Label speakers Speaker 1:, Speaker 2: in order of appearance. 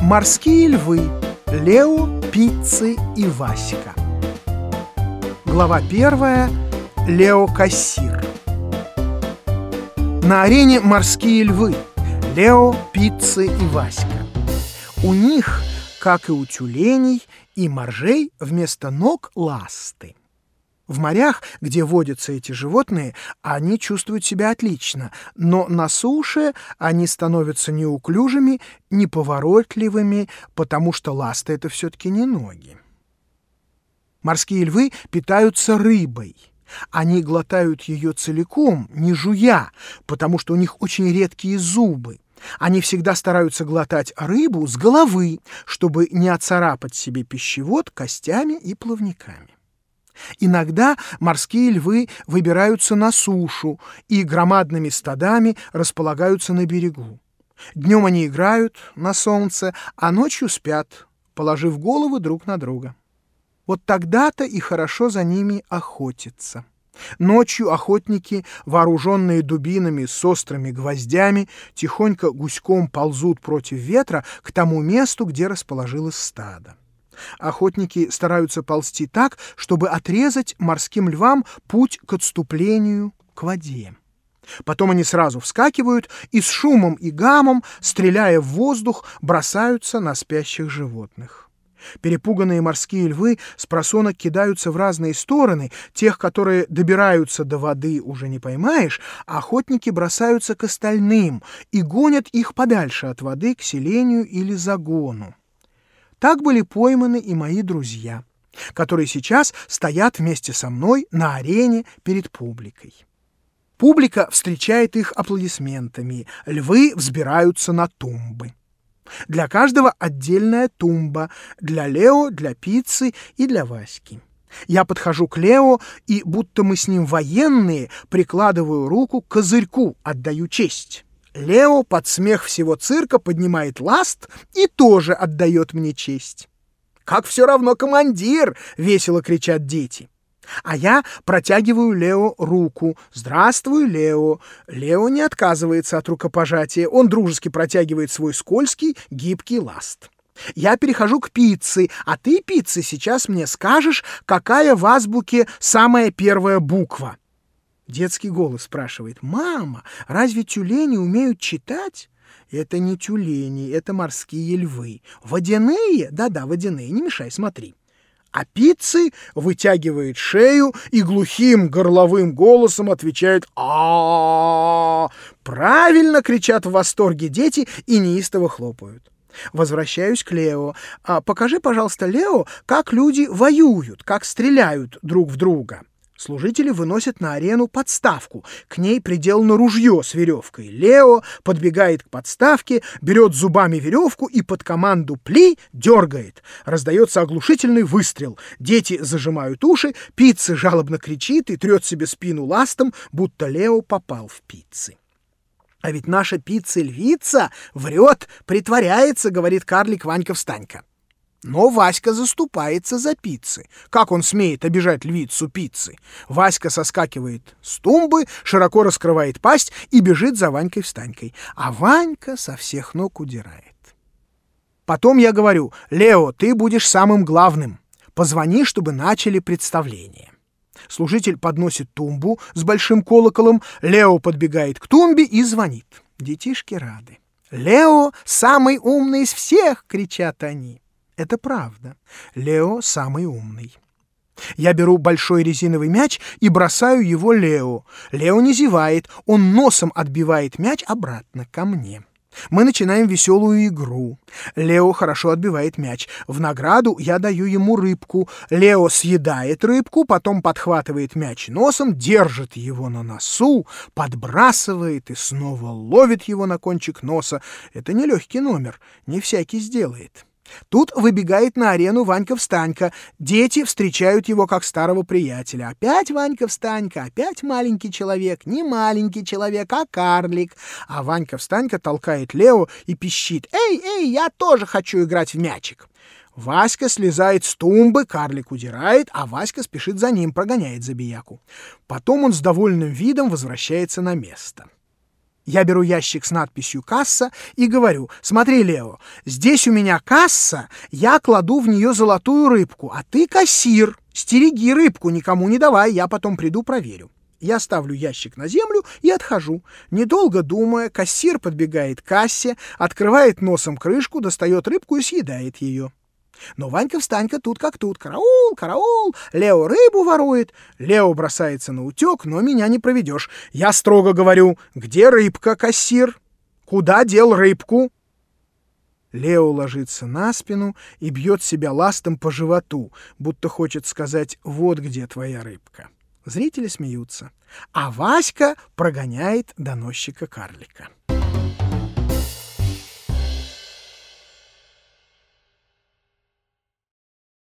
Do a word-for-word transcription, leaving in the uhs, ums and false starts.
Speaker 1: Морские львы. Лео, Пиццы и Васька. Глава первая. Лео Кассир. На арене морские львы. Лео, Пиццы и Васька. У них, как и у тюленей и моржей, вместо ног ласты. В морях, где водятся эти животные, они чувствуют себя отлично, но на суше они становятся неуклюжими, неповоротливыми, потому что ласты — это все-таки не ноги. Морские львы питаются рыбой. Они глотают ее целиком, не жуя, потому что у них очень редкие зубы. Они всегда стараются глотать рыбу с головы, чтобы не оцарапать себе пищевод костями и плавниками. Иногда морские львы выбираются на сушу и громадными стадами располагаются на берегу. Днем они играют на солнце, а ночью спят, положив головы друг на друга. Вот тогда-то и хорошо за ними охотиться. Ночью охотники, вооруженные дубинами с острыми гвоздями, тихонько гуськом ползут против ветра к тому месту, где расположилось стадо. Охотники стараются ползти так, чтобы отрезать морским львам путь к отступлению к воде. Потом они сразу вскакивают и с шумом и гамом, стреляя в воздух, бросаются на спящих животных. Перепуганные морские львы спросонок кидаются в разные стороны, тех, которые добираются до воды, уже не поймаешь, а охотники бросаются к остальным и гонят их подальше от воды к селению или загону. Так были пойманы и мои друзья, которые сейчас стоят вместе со мной на арене перед публикой. Публика встречает их аплодисментами, львы взбираются на тумбы. Для каждого отдельная тумба, для Лео, для Пиццы и для Васьки. Я подхожу к Лео и, будто мы с ним военные, прикладываю руку к козырьку, отдаю честь. Лео под смех всего цирка поднимает ласт и тоже отдает мне честь. «Как все равно командир!» — весело кричат дети. А я протягиваю Лео руку. «Здравствуй, Лео!» Лео не отказывается от рукопожатия. Он дружески протягивает свой скользкий, гибкий ласт. Я перехожу к Пицце, а ты, Пицце, сейчас мне скажешь, какая в азбуке самая первая буква. Детский голос спрашивает: «Мама, разве тюлени умеют читать?» Это не тюлени, это морские львы. Водяные? Да-да, водяные, не мешай, смотри. А Пиццы вытягивает шею и глухим горловым голосом отвечает: а Правильно, кричат в восторге дети и неистово хлопают. Возвращаюсь к Лео. А покажи, пожалуйста, Лео, как люди воюют, как стреляют друг в друга. Служители выносят на арену подставку. К ней приделано ружье с веревкой. Лео подбегает к подставке, берет зубами веревку и под команду «пли» дергает. Раздается оглушительный выстрел. Дети зажимают уши, Пиццы жалобно кричит и трет себе спину ластом, будто Лео попал в Пиццы. «А ведь наша Пицца-львица врет, притворяется», — говорит карлик Ванька-встанька. Но Васька заступается за Пиццы. Как он смеет обижать львицу Пиццы? Васька соскакивает с тумбы, широко раскрывает пасть и бежит за Ванькой-встанькой. А Ванька со всех ног удирает. Потом я говорю: «Лео, ты будешь самым главным. Позвони, чтобы начали представление». Служитель подносит тумбу с большим колоколом, Лео подбегает к тумбе и звонит. Детишки рады. «Лео самый умный из всех!» — кричат они. Это правда. Лео самый умный. Я беру большой резиновый мяч и бросаю его Лео. Лео не зевает, он носом отбивает мяч обратно ко мне. Мы начинаем веселую игру. Лео хорошо отбивает мяч. В награду я даю ему рыбку. Лео съедает рыбку, потом подхватывает мяч носом, держит его на носу, подбрасывает и снова ловит его на кончик носа. Это нелегкий номер, не всякий сделает. Тут выбегает на арену Ванька-встанька. Дети встречают его как старого приятеля. Опять Ванька-встанька, опять маленький человек. Не маленький человек, а карлик. А Ванька-встанька толкает Лео и пищит: «Эй, эй, я тоже хочу играть в мячик». Васька слезает с тумбы, карлик удирает, а Васька спешит за ним, прогоняет забияку. Потом он с довольным видом возвращается на место. Я беру ящик с надписью «Касса» и говорю: «Смотри, Лео, здесь у меня касса, я кладу в нее золотую рыбку, а ты кассир. Стереги рыбку, никому не давай, я потом приду проверю». Я ставлю ящик на землю и отхожу. Недолго думая, кассир подбегает к кассе, открывает носом крышку, достает рыбку и съедает ее. Но Ванька-встанька тут как тут. Караул, караул, Лео рыбу ворует. Лео бросается на утек, но меня не проведешь. Я строго говорю: «Где рыбка, кассир? Куда дел рыбку?» Лео ложится на спину и бьет себя ластом по животу, будто хочет сказать: «Вот где твоя рыбка». Зрители смеются, а Васька прогоняет доносчика-карлика.